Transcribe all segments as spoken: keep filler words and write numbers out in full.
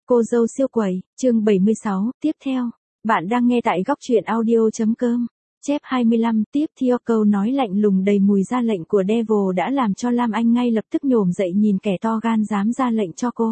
Cô dâu siêu quẩy, chương bảy mươi sáu, tiếp theo. Bạn đang nghe tại góc truyện audio.com. Chép hai mươi lăm, tiếp theo câu nói lạnh lùng đầy mùi ra lệnh của Devil đã làm cho Lam Anh ngay lập tức nhổm dậy nhìn kẻ to gan dám ra lệnh cho cô.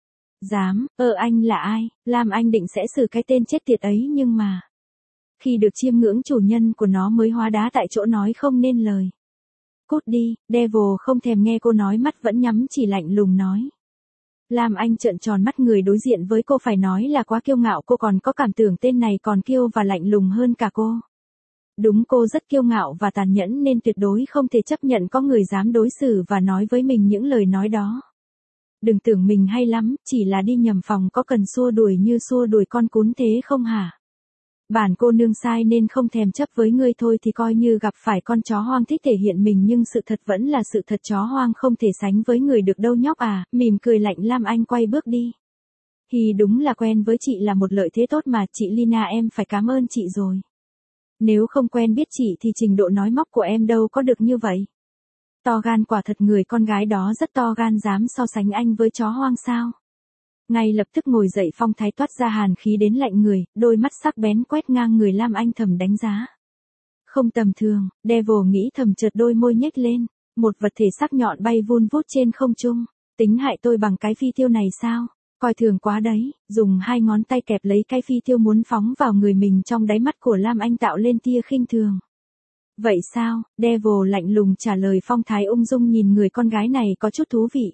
Dám, ơ anh là ai? Lam Anh định sẽ xử cái tên chết tiệt ấy nhưng mà... Khi được chiêm ngưỡng chủ nhân của nó mới hóa đá tại chỗ nói không nên lời. Cút đi, Devil không thèm nghe cô nói, mắt vẫn nhắm chỉ lạnh lùng nói. Lam Anh trợn tròn mắt, người đối diện với cô phải nói là quá kiêu ngạo, cô còn có cảm tưởng tên này còn kiêu và lạnh lùng hơn cả cô. Đúng, cô rất kiêu ngạo và tàn nhẫn nên tuyệt đối không thể chấp nhận có người dám đối xử và nói với mình những lời nói đó. Đừng tưởng mình hay lắm, chỉ là đi nhầm phòng có cần xua đuổi như xua đuổi con cún thế không hả? Bản cô nương sai nên không thèm chấp với ngươi thôi thì coi như gặp phải con chó hoang thích thể hiện mình, nhưng sự thật vẫn là sự thật, chó hoang không thể sánh với người được đâu nhóc à. Mỉm cười lạnh, Lam Anh quay bước đi. Thì đúng là quen với chị là một lợi thế tốt mà, chị Lina em phải cảm ơn chị rồi. Nếu không quen biết chị thì trình độ nói móc của em đâu có được như vậy. To gan quả thật, người con gái đó rất to gan, dám so sánh anh với chó hoang sao? Ngay lập tức ngồi dậy, phong thái toát ra hàn khí đến lạnh người, đôi mắt sắc bén quét ngang người Lam Anh thầm đánh giá. Không tầm thường, Devil nghĩ thầm, chợt đôi môi nhếch lên, một vật thể sắc nhọn bay vun vút trên không trung. Tính hại tôi bằng cái phi tiêu này sao? Coi thường quá đấy. Dùng hai ngón tay kẹp lấy cái phi tiêu muốn phóng vào người mình, trong đáy mắt của Lam Anh tạo lên tia khinh thường. Vậy sao? Devil lạnh lùng trả lời, phong thái ung dung nhìn người con gái này có chút thú vị.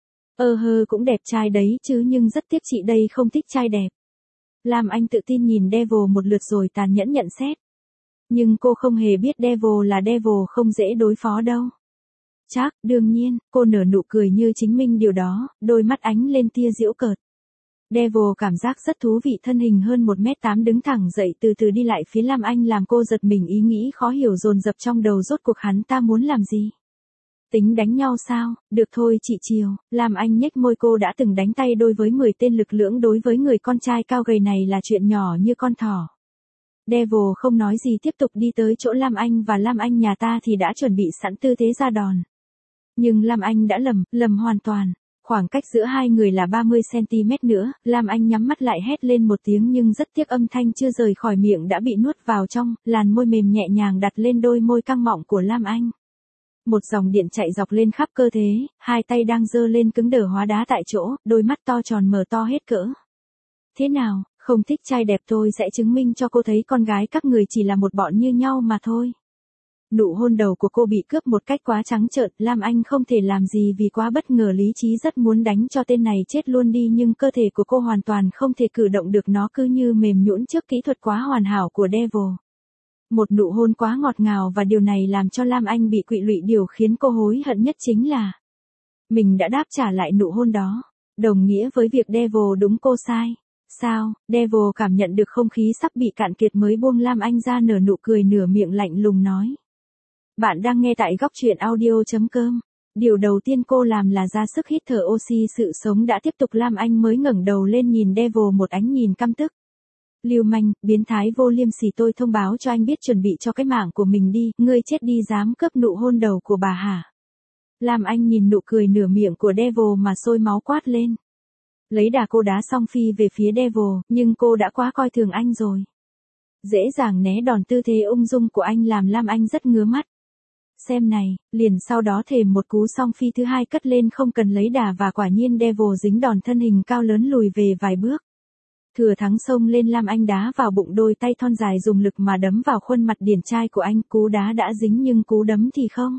Ơ hơ, cũng đẹp trai đấy chứ, nhưng rất tiếc chị đây không thích trai đẹp. Lam Anh tự tin nhìn Devil một lượt rồi tàn nhẫn nhận xét. Nhưng cô không hề biết Devil là Devil không dễ đối phó đâu. Chắc, đương nhiên, cô nở nụ cười như chứng minh điều đó, đôi mắt ánh lên tia giễu cợt. Devil cảm giác rất thú vị, thân hình hơn một mét tám đứng thẳng dậy từ từ đi lại phía Lam Anh, làm cô giật mình, ý nghĩ khó hiểu dồn dập trong đầu, rốt cuộc hắn ta muốn làm gì? Tính đánh nhau sao? Được thôi chị chiều. Lam Anh nhếch môi, cô đã từng đánh tay đôi với mười tên lực lưỡng, đối với người con trai cao gầy này là chuyện nhỏ như con thỏ. Devil không nói gì, tiếp tục đi tới chỗ Lam Anh, và Lam Anh nhà ta thì đã chuẩn bị sẵn tư thế ra đòn. Nhưng Lam Anh đã lầm, lầm hoàn toàn. Khoảng cách giữa hai người là ba mươi xăng ti mét nữa, Lam Anh nhắm mắt lại hét lên một tiếng, nhưng rất tiếc âm thanh chưa rời khỏi miệng đã bị nuốt vào trong, làn môi mềm nhẹ nhàng đặt lên đôi môi căng mọng của Lam Anh. Một dòng điện chạy dọc lên khắp cơ thể, hai tay đang giơ lên cứng đờ hóa đá tại chỗ, đôi mắt to tròn mở to hết cỡ. Thế nào, không thích trai đẹp tôi sẽ chứng minh cho cô thấy con gái các người chỉ là một bọn như nhau mà thôi. Nụ hôn đầu của cô bị cướp một cách quá trắng trợn, Lam Anh không thể làm gì vì quá bất ngờ, lý trí rất muốn đánh cho tên này chết luôn đi, nhưng cơ thể của cô hoàn toàn không thể cử động được, nó cứ như mềm nhũn trước kỹ thuật quá hoàn hảo của Devil. Một nụ hôn quá ngọt ngào, và điều này làm cho Lam Anh bị quỵ lụy. Điều khiến cô hối hận nhất chính là mình đã đáp trả lại nụ hôn đó, đồng nghĩa với việc Devil đúng, cô sai. Sao? Devil cảm nhận được không khí sắp bị cạn kiệt mới buông Lam Anh ra, nở nụ cười nửa miệng lạnh lùng nói. Bạn đang nghe tại góc truyện audio.com. Điều đầu tiên cô làm là ra sức hít thở oxy sự sống đã tiếp tục. Lam Anh mới ngẩng đầu lên nhìn Devil một ánh nhìn căm tức. Lưu manh, biến thái vô liêm sỉ, tôi thông báo cho anh biết chuẩn bị cho cái mạng của mình đi, ngươi chết đi, dám cướp nụ hôn đầu của bà hả? Lam Anh nhìn nụ cười nửa miệng của Devil mà sôi máu quát lên. Lấy đà cô đá xong phi về phía Devil, nhưng cô đã quá coi thường anh rồi. Dễ dàng né đòn, tư thế ung dung của anh làm Lam Anh rất ngứa mắt. Xem này, liền sau đó thềm một cú song phi thứ hai cất lên không cần lấy đà, và quả nhiên Devil dính đòn, thân hình cao lớn lùi về vài bước. Thừa thắng xông lên, Lam Anh đá vào bụng, đôi tay thon dài dùng lực mà đấm vào khuôn mặt điển trai của anh, cú đá đã dính nhưng cú đấm thì không.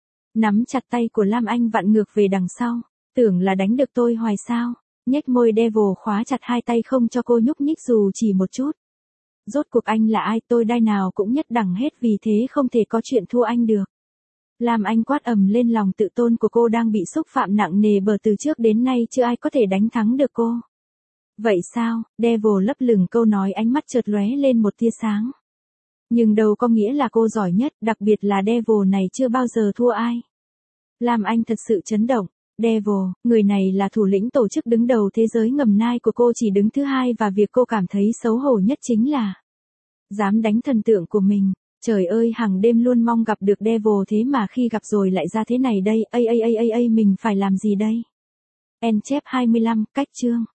Nắm chặt tay của Lam Anh vặn ngược về đằng sau, tưởng là đánh được tôi hoài sao? Nhếch môi, Devil khóa chặt hai tay không cho cô nhúc nhích dù chỉ một chút. Rốt cuộc anh là ai? Tôi đai nào cũng nhất đẳng hết, vì thế không thể có chuyện thua anh được. Lam Anh quát ầm lên, lòng tự tôn của cô đang bị xúc phạm nặng nề, bờ từ trước đến nay chưa ai có thể đánh thắng được cô. Vậy sao? Devil lấp lửng câu nói, ánh mắt chợt lóe lên một tia sáng. Nhưng đâu có nghĩa là cô giỏi nhất, đặc biệt là Devil này chưa bao giờ thua ai. Lam Anh thật sự chấn động. Devil, người này là thủ lĩnh tổ chức đứng đầu thế giới ngầm nai của cô chỉ đứng thứ hai, và việc cô cảm thấy xấu hổ nhất chính là dám đánh thần tượng của mình. Trời ơi, hàng đêm luôn mong gặp được Devil, thế mà khi gặp rồi lại ra thế này đây. Ây ây ây ây ây, mình phải làm gì đây? En chép hai mươi lăm, cách chương.